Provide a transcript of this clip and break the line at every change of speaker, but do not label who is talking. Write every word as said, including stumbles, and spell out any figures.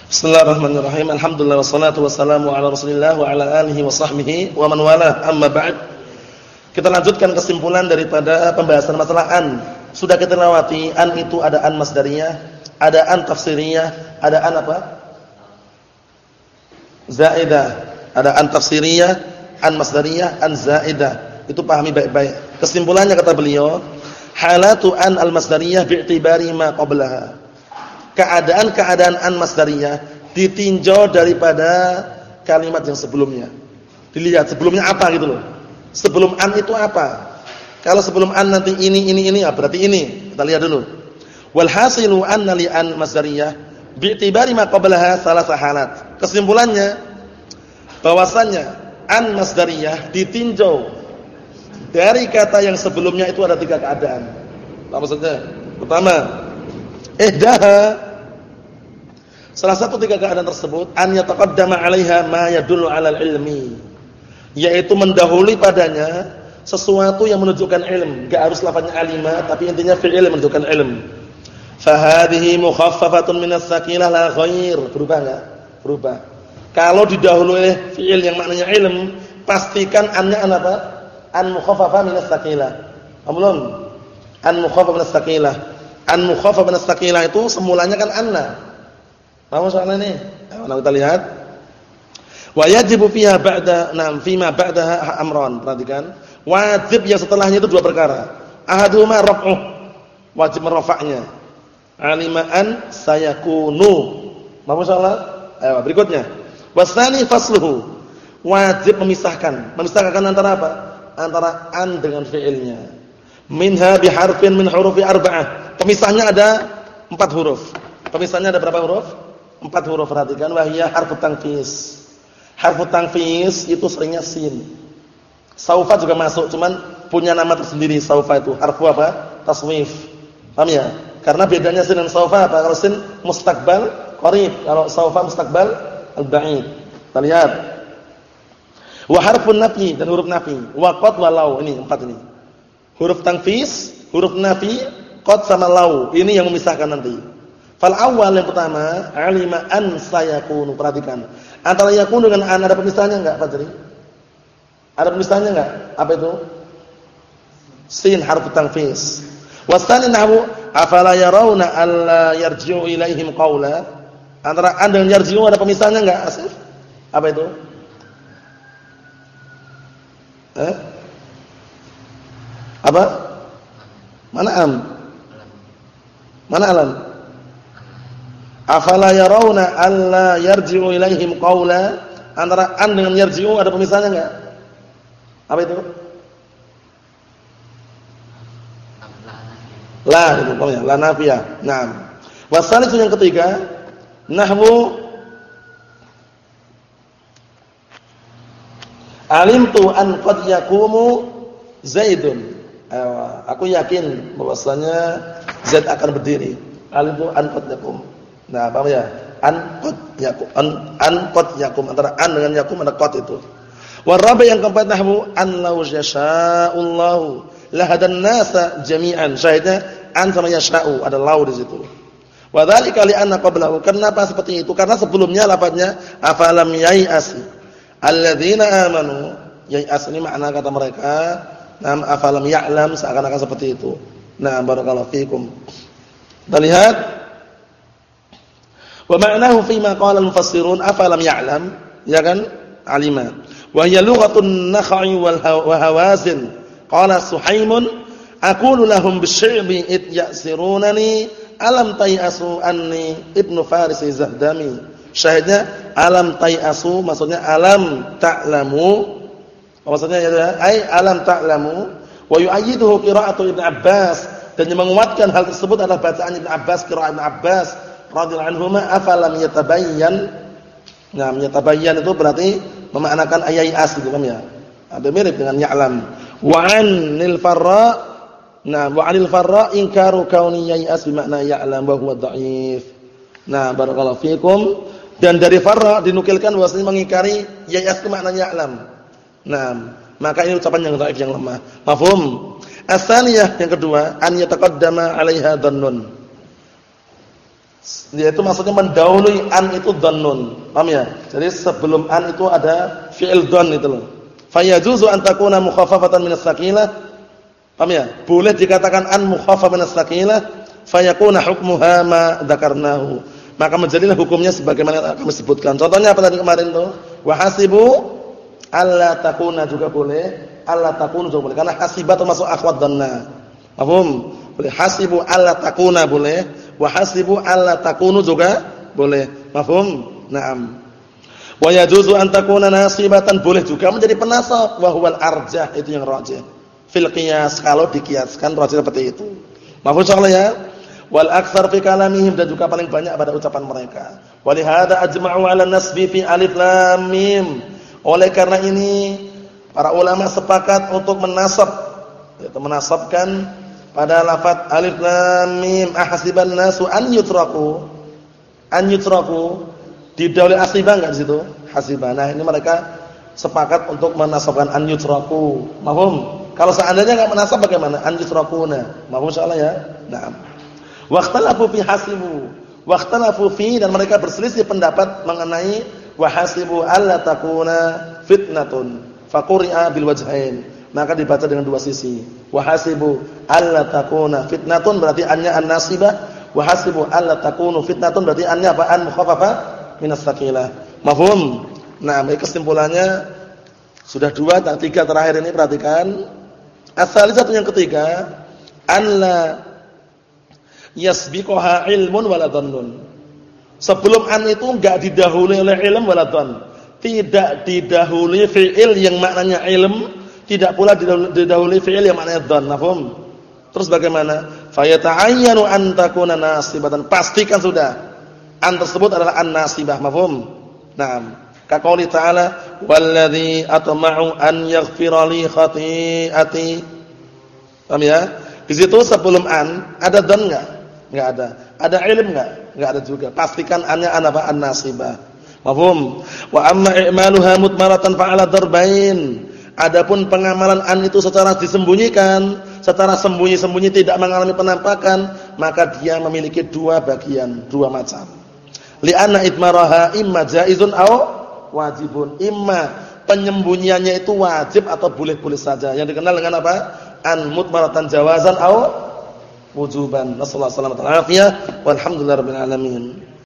Bismillahirrahmanirrahim. Alhamdulillah wassalatu wassalamu ala Rasulillah wa ala alihi wa sahbihi wa man walah. Amma ba'd. Kita lanjutkan kesimpulan daripada pembahasan masalah an. Sudah kita lewati an itu ada an masdariyah, ada an tafsiriyah, ada an apa? Zaidah. Ada an tafsiriyah, an masdariyah, an zaidah. Itu pahami baik-baik. Kesimpulannya kata beliau, halatu an al-masdariyah bi'tibari ma qablaha. Keadaan-keadaan an masdariyah ditinjau daripada kalimat yang sebelumnya. Dilihat sebelumnya apa gitu loh. Sebelum an itu apa? Kalau sebelum an nanti ini ini ini ya berarti ini. Kita lihat dulu. Wal hasilu anna li an masdariyah bi'tibari ma qablaha salasah halat. Kesimpulannya bahwasannya an masdariyah ditinjau dari kata yang sebelumnya itu ada tiga keadaan. Apa maksudnya? Pertama, ihdaha, salah satu tiga keadaan tersebut an yataqaddama 'alaiha ma yadullu 'alal ilmi, yaitu mendahului padanya sesuatu yang menunjukkan ilm. Enggak harus lafaznya alima, tapi intinya fi'il menunjukkan ilm. Fa hadhihi mukhaffafatun minas saqilah la ghair. Berubah enggak? Berubah. Kalau didahului oleh fi'il yang maknanya ilm, pastikan an-nya an apa? An mukhaffafah minas saqilah. Amlun. An mukhaffafah minas saqilah. An mukhaffafah minas saqilah itu semulanya kan anna. Paham soalnya ini? Nah, kita lihat. Wa yajibu fiha ba'da nam fima ba'daha amran. Perhatikan. Wajib yang setelahnya itu dua perkara. Ahaduhuma raf'uh. Wajib merafa'nya. Alimaan sayakunu. Paham soalnya? Ayo berikutnya. Wasani fasluhu. Wajib memisahkan. Memisahkan antara apa? Antara an dengan fi'ilnya. Minha biharfin min hurufi arba'ah. Pemisahnya ada empat huruf. Pemisahnya ada berapa huruf? Empat huruf. Perhatikan, wahiyah harfu tangfis. Harfu tangfis itu seringnya sin. Saufa juga masuk, cuman punya nama tersendiri. Saufa itu harfu apa? Taswif. Paham ya? Karena bedanya sin dan saufa apa? Kalau sin mustaqbal qarib, kalau saufa mustaqbal al-ba'id. Kita lihat. Wa harfun nafi dan huruf nafi. Wa qad wa law, ini empat ini. Huruf tangfis, huruf nafi, qad sama law. Ini yang memisahkan nanti. Fal awal yang pertama, alima an sayakunu. Perhatikan. Antara yakunu dengan an ada pemisahnya enggak, Fajri? Ada pemisahnya enggak? Apa itu? Sin harfu tanfis. Wasani nahwu afala yarawna alla yarji'u ilaihim qawla. Antara an dengan yarji'u ada pemisahnya enggak, Asif? Apa itu? Eh? Apa? Mana am? Mana alam? Afala yarawna alla yarji'u ilaihim qawla. Antara an dengan yarji'u ada pemisahnya enggak? Apa itu? La itu pokoknya, la nafiyah. Naam. Wasalisu yang ketiga, nahwu alimtu an qad yaqumu Zaidun. Aku yakin bahwasanya Zaid akan berdiri. Alimtu an qad yaqumu. Nah, paham ya? An qad yakum, an, an qad yakum, antara an dengan yakum ada qad itu. Warabi yang keempat nahwu an law yasha'ullahu lahadan nasa jami'an. Syahidnya an sama yasha'u, ada law di situ. Wa dzalika li anna qablahu. Kenapa seperti itu? Karena sebelumnya lafaznya afalam yai'asi alladzina amanu. Yai'as ini makna kata mereka, nam afalam ya'lam, seakan-akan seperti itu. Nah, barakallahu fikum. Kita lihat. Wa ma'nahu fi ma qala al-mufassirun afalam ya'lam, ya kan? Alima. Wa hiya lughatun nakha'i wal hawazin. Qala Suhaimun aqulu lahum bisy'bi id ya'sirunani alam tai'asu anni ibnu Faris Zahdami. Syahidnya alam tai'asu maksudnya alam ta'lamu. Maksudnya ya ai alam ta'lamu wa yu'ayyiduhu qira'atu Ibnu Abbas, dan yang menguatkan hal tersebut adalah bacaan Ibnu Abbas, qira'at Ibnu Abbas radhiyallahu anhuma afalam yatabayyan. Nah, yatabayyan itu berarti memaknakan ayai'as gitu kan ya. Ada mirip dengan ya'lam. Wa 'anil farra, nah wa 'anil farra inkaru kauni yai'as bermakna ya'lam wa huwa dha'if. Nah, barakallahu fikum. Dan dari farra dinukilkan bahwasanya mengingkari yai'as itu maknanya ya'lam. Nah, maka ini ucapan yang dhaif, yang lemah. Mafhum? As-tsaniyah yang kedua, an yataqaddama 'alaiha dhannun. Yaitu maksudnya mendahului an itu dhannun. Paham ya? Jadi sebelum an itu ada fi'il dhann itu loh. Fayajuzu an takuna mukhaffafatan min as-saqilah. Paham ya? Boleh dikatakan an mukhaffaf min as-saqilah, fayakuna hukmuha ma dzakarnahu. Maka menjadilah hukumnya sebagaimana kami sebutkan. Contohnya apa tadi kemarin tuh? Wa hasibu alla takuna juga boleh, alla takunu juga boleh. Karena hasiba termasuk akhwat dhanna. Paham? Boleh hasibu alla takuna boleh, wa hasibu alla takunu juga boleh. Paham? Naam. Wa yajuzu an takuna nasibatan, boleh juga menjadi penasab, wa huwal arjah, itu yang rajih. Fil qiyas, kalau dikiaskan rajih seperti itu. Paham insyaallah ya? Wal aktsar fi kalamihim, dan juga paling banyak pada ucapan mereka. Walihada ajma'u 'ala nasbi fi alif lam mim. Oleh karena ini para ulama sepakat untuk menasab, yaitu menasabkan pada lafaz alif lam mim, ahasiban nasu an yutraku. An yutraku didahului asibah enggak di situ? Hasibah. Nah, ini mereka sepakat untuk menasabkan an yutraku. Mahum? Kalau seandainya enggak menasab bagaimana? An yutrakuna. Mahum insyaallah ya? Naam. Waqtalafu fi hasibu. Waqtalafu fi, dan mereka berselisih pendapat mengenai wa hasibu alla takuna fitnatun. Faquri'a bil wajhain. Maka dibaca dengan dua sisi. Wa hasibu alla takuna fitnatun berarti annya an-nasibah, wa hasibu alla takunu fitnatun berarti annya apa? An mukhaffafa min as-saqilah. Mafhum? Nah, kesimpulannya sudah dua, tak tiga terakhir ini perhatikan. As-salisatu yang ketiga, alla yasbiquha ilmun wala dhannun. Sebelum an itu enggak didahului oleh ilm wala dhann. Tidak didahului fi'il yang maknanya ilm, tidak pula didahului fi'il yang maknanya dhann. Paham? Terus bagaimana? Fa yata'ayyanu an takuna nasibatan. Pastikan sudah an tersebut adalah an nasibah. Paham? Naam. Ka qouli ta'ala, "Walladzi atma'u an yaghfira li khati'ati." Paham ya? Di situ sebelum an ada dhann enggak? Enggak ada. Ada ilm enggak? Enggak ada juga. Pastikan annya an apa? An nasibah. Mafhum? Wa amma i'maluha mutmaratan fa'ala darbain. Adapun pengamalan an itu secara disembunyikan, secara sembunyi-sembunyi tidak mengalami penampakan, maka dia memiliki dua bagian, dua macam. Li'anna itmaraha imma jaizun aw wajibun. Imma penyembunyiannya itu wajib atau boleh-boleh saja. Yang dikenal dengan apa? An mutmaratan jawazan aw wujuban. Nasallahu alaihi wasallam. Walhamdulillahirabbil alamin.